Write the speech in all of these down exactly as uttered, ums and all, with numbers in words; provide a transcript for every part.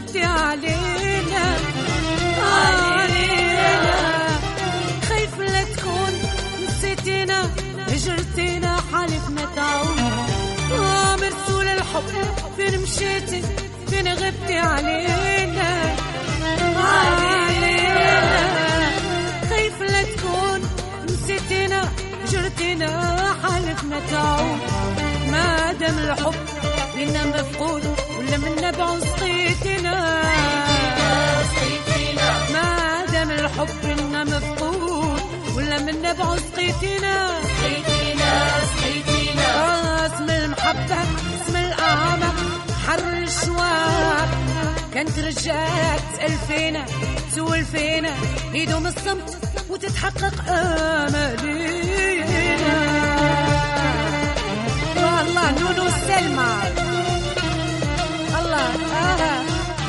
غبتي علينا علينا. خايف لا تكون نسيتينا هجرتينا حالفنا تعود. آه مرسول الحب فين مشيتي فين غبتي علينا علينا. خايف لا تكون نسيتينا هجرتينا حالفنا تعود. ما دام الحب منا مفقود ولا منا بعوز سقيتنا. ما دام الحب منا مفقود ولا منا بعوز سقيتنا. اسم المحبة اسم الأعمى حر الشواق. كانت رجعت تسأل فينا تسول فينا يدوم الصمت وتتحقق آمالينا. والله نونو السلمى الله آه.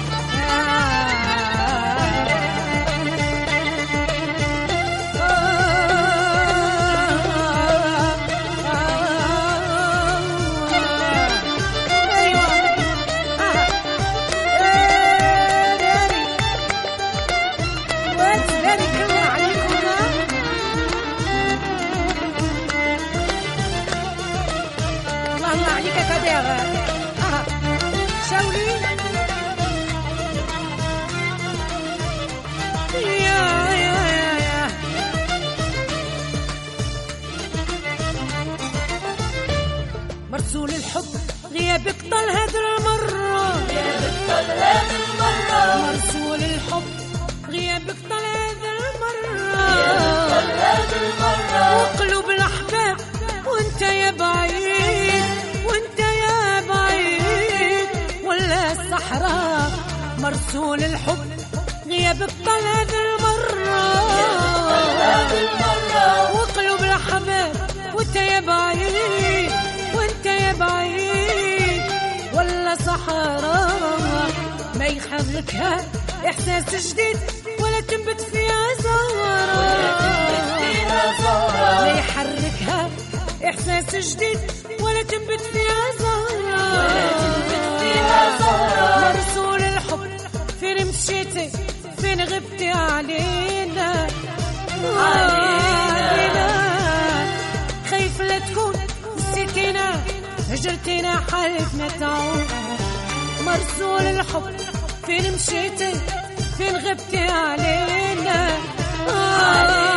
مرسول الحب غيابك طال هذا المرة. غيابك طال هذا المرة. مرسول الحب غيابك طال هذا المرة. غيابك طال هذا المرة. وقلوب الأحباب وانت يا بعيد وانت يا بعيد ولا الصحراء. مرسول الحب غيابك طال هذا المرة. وقلوب الأحباب وانت يا بعيد وانت يا بعيد ولا صحراء. ما يحركها احساس جديد ولا تنبت فيها زهرة. ما يحركها احساس جديد ولا تنبت فيها زهرة. مرسول الحب فين مشيتي فين غبتي علينا علينا. خايف لا تكون نسيتينا هجرتينا حالفنا تعود. مرسول الحب فين مشيتي فين غبتي علينا علينا.